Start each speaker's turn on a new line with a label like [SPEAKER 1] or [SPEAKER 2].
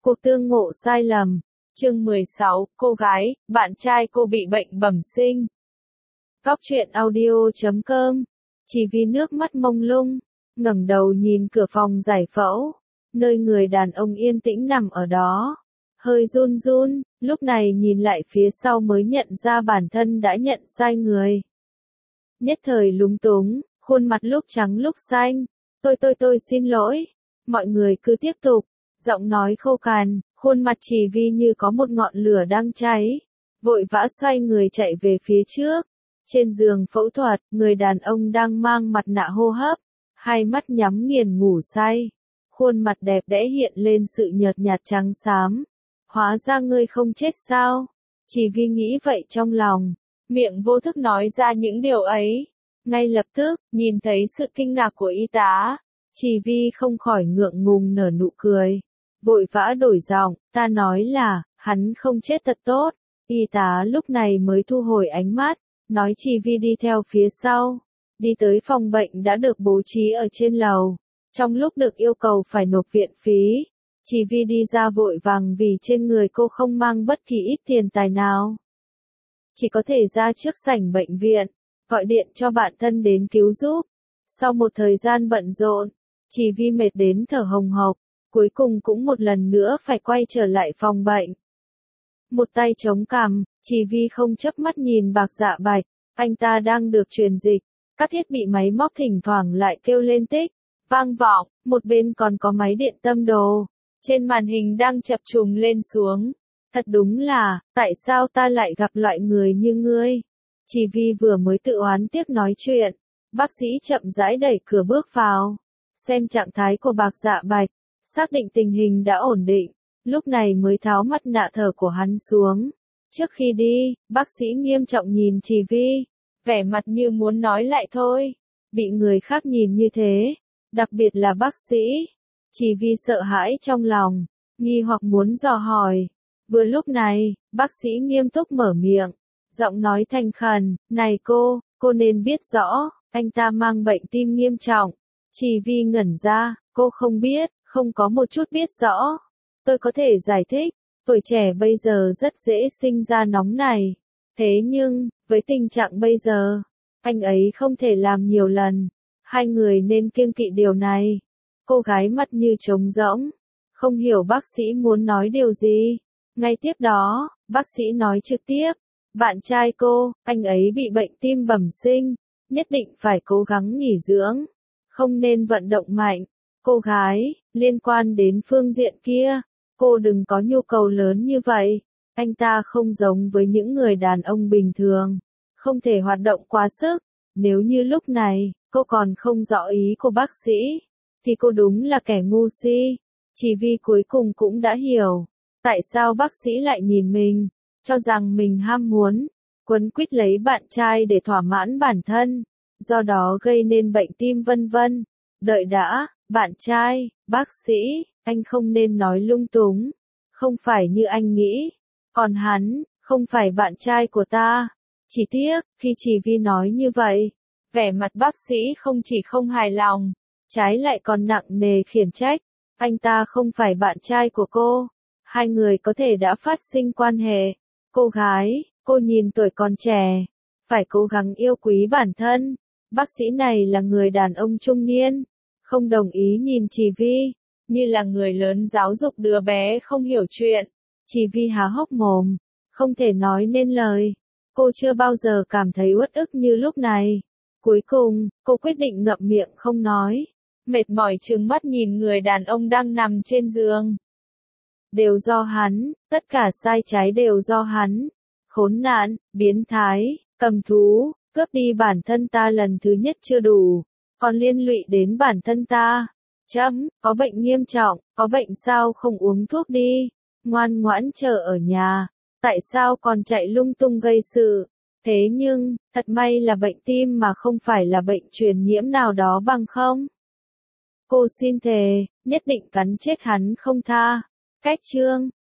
[SPEAKER 1] Cuộc tương ngộ sai lầm. Chương 16, cô gái, bạn trai cô bị bệnh bẩm sinh. Góc truyện audio.com. Chỉ vì nước mắt mông lung, ngẩng đầu nhìn cửa phòng giải phẫu, nơi người đàn ông yên tĩnh nằm ở đó. Hơi run run, lúc này nhìn lại phía sau mới nhận ra bản thân đã nhận sai người. Nhất thời lúng túng, khuôn mặt lúc trắng lúc xanh. Tôi xin lỗi. Mọi người cứ tiếp tục. Giọng nói khô cằn, khuôn mặt Chỉ Vi như có một ngọn lửa đang cháy. Vội vã xoay người chạy về phía trước. Trên giường phẫu thuật, người đàn ông đang mang mặt nạ hô hấp, hai mắt nhắm nghiền ngủ say. Khuôn mặt đẹp đẽ hiện lên sự nhợt nhạt trắng xám. Hóa ra ngươi không chết sao? Chỉ Vi nghĩ vậy trong lòng, miệng vô thức nói ra những điều ấy. Ngay lập tức, nhìn thấy sự kinh ngạc của y tá, Chỉ Vi không khỏi ngượng ngùng nở nụ cười. Vội vã đổi giọng, ta nói là, hắn không chết thật tốt. Y tá lúc này mới thu hồi ánh mắt, nói Chỉ Vi đi theo phía sau. Đi tới phòng bệnh đã được bố trí ở trên lầu. Trong lúc được yêu cầu phải nộp viện phí, Chỉ Vi đi ra vội vàng vì trên người cô không mang bất kỳ ít tiền tài nào. Chỉ có thể ra trước sảnh bệnh viện, gọi điện cho bạn thân đến cứu giúp. Sau một thời gian bận rộn, Chỉ Vi mệt đến thở hồng hộc, cuối cùng cũng một lần nữa phải quay trở lại phòng bệnh. Một tay chống cằm, Chỉ Vi không chớp mắt nhìn Bạc Dạ Bạch, anh ta đang được truyền dịch, các thiết bị máy móc thỉnh thoảng lại kêu lên tích, vang vọng, một bên còn có máy điện tâm đồ, trên màn hình đang chập trùng lên xuống. Thật đúng là, tại sao ta lại gặp loại người như ngươi? Chỉ Vi vừa mới tự oán tiếc nói chuyện, bác sĩ chậm rãi đẩy cửa bước vào, xem trạng thái của Bạc Dạ Bạch, xác định tình hình đã ổn định, lúc này mới tháo mặt nạ thở của hắn xuống. Trước khi đi, bác sĩ nghiêm trọng nhìn Chỉ Vi, vẻ mặt như muốn nói lại thôi. Bị người khác nhìn như thế, đặc biệt là bác sĩ, Chỉ Vi sợ hãi trong lòng, nghi hoặc muốn dò hỏi. Vừa lúc này, bác sĩ nghiêm túc mở miệng, giọng nói thành khẩn, này cô nên biết rõ, anh ta mang bệnh tim nghiêm trọng. Chỉ Vi ngẩn ra, cô không biết, không có một chút biết rõ. Tôi có thể giải thích, tuổi trẻ bây giờ rất dễ sinh ra nóng này. Thế nhưng, với tình trạng bây giờ, anh ấy không thể làm nhiều lần. Hai người nên kiêng kỵ điều này. Cô gái mặt như trống rỗng, không hiểu bác sĩ muốn nói điều gì. Ngay tiếp đó, bác sĩ nói trực tiếp, bạn trai cô, anh ấy bị bệnh tim bẩm sinh, nhất định phải cố gắng nghỉ dưỡng, không nên vận động mạnh. Cô gái, liên quan đến phương diện kia, cô đừng có nhu cầu lớn như vậy. Anh ta không giống với những người đàn ông bình thường, không thể hoạt động quá sức. Nếu như lúc này, cô còn không rõ ý của bác sĩ, thì cô đúng là kẻ ngu si. Chỉ vì cuối cùng cũng đã hiểu, tại sao bác sĩ lại nhìn mình, cho rằng mình ham muốn, quấn quýt lấy bạn trai để thỏa mãn bản thân, do đó gây nên bệnh tim vân vân. Đợi đã, bạn trai, bác sĩ, anh không nên nói lung tung, không phải như anh nghĩ, còn hắn, không phải bạn trai của ta. Chỉ tiếc, khi Chỉ Vi nói như vậy, vẻ mặt bác sĩ không chỉ không hài lòng, trái lại còn nặng nề khiển trách, anh ta không phải bạn trai của cô, hai người có thể đã phát sinh quan hệ. Cô gái, cô nhìn tuổi còn trẻ, phải cố gắng yêu quý bản thân. Bác sĩ này là người đàn ông trung niên, không đồng ý nhìn Chỉ Vi, như là người lớn giáo dục đứa bé không hiểu chuyện. Chỉ Vi há hốc mồm, không thể nói nên lời. Cô chưa bao giờ cảm thấy uất ức như lúc này. Cuối cùng, cô quyết định ngậm miệng không nói. Mệt mỏi trừng mắt nhìn người đàn ông đang nằm trên giường. Đều do hắn, tất cả sai trái đều do hắn. Khốn nạn, biến thái, cầm thú, cướp đi bản thân ta lần thứ nhất chưa đủ, còn liên lụy đến bản thân ta. Có bệnh nghiêm trọng, có bệnh sao không uống thuốc đi, ngoan ngoãn chờ ở nhà, tại sao còn chạy lung tung gây sự. Thế nhưng, thật may là bệnh tim mà không phải là bệnh truyền nhiễm nào đó bằng không. Cô xin thề, nhất định cắn chết hắn không tha. Cách chương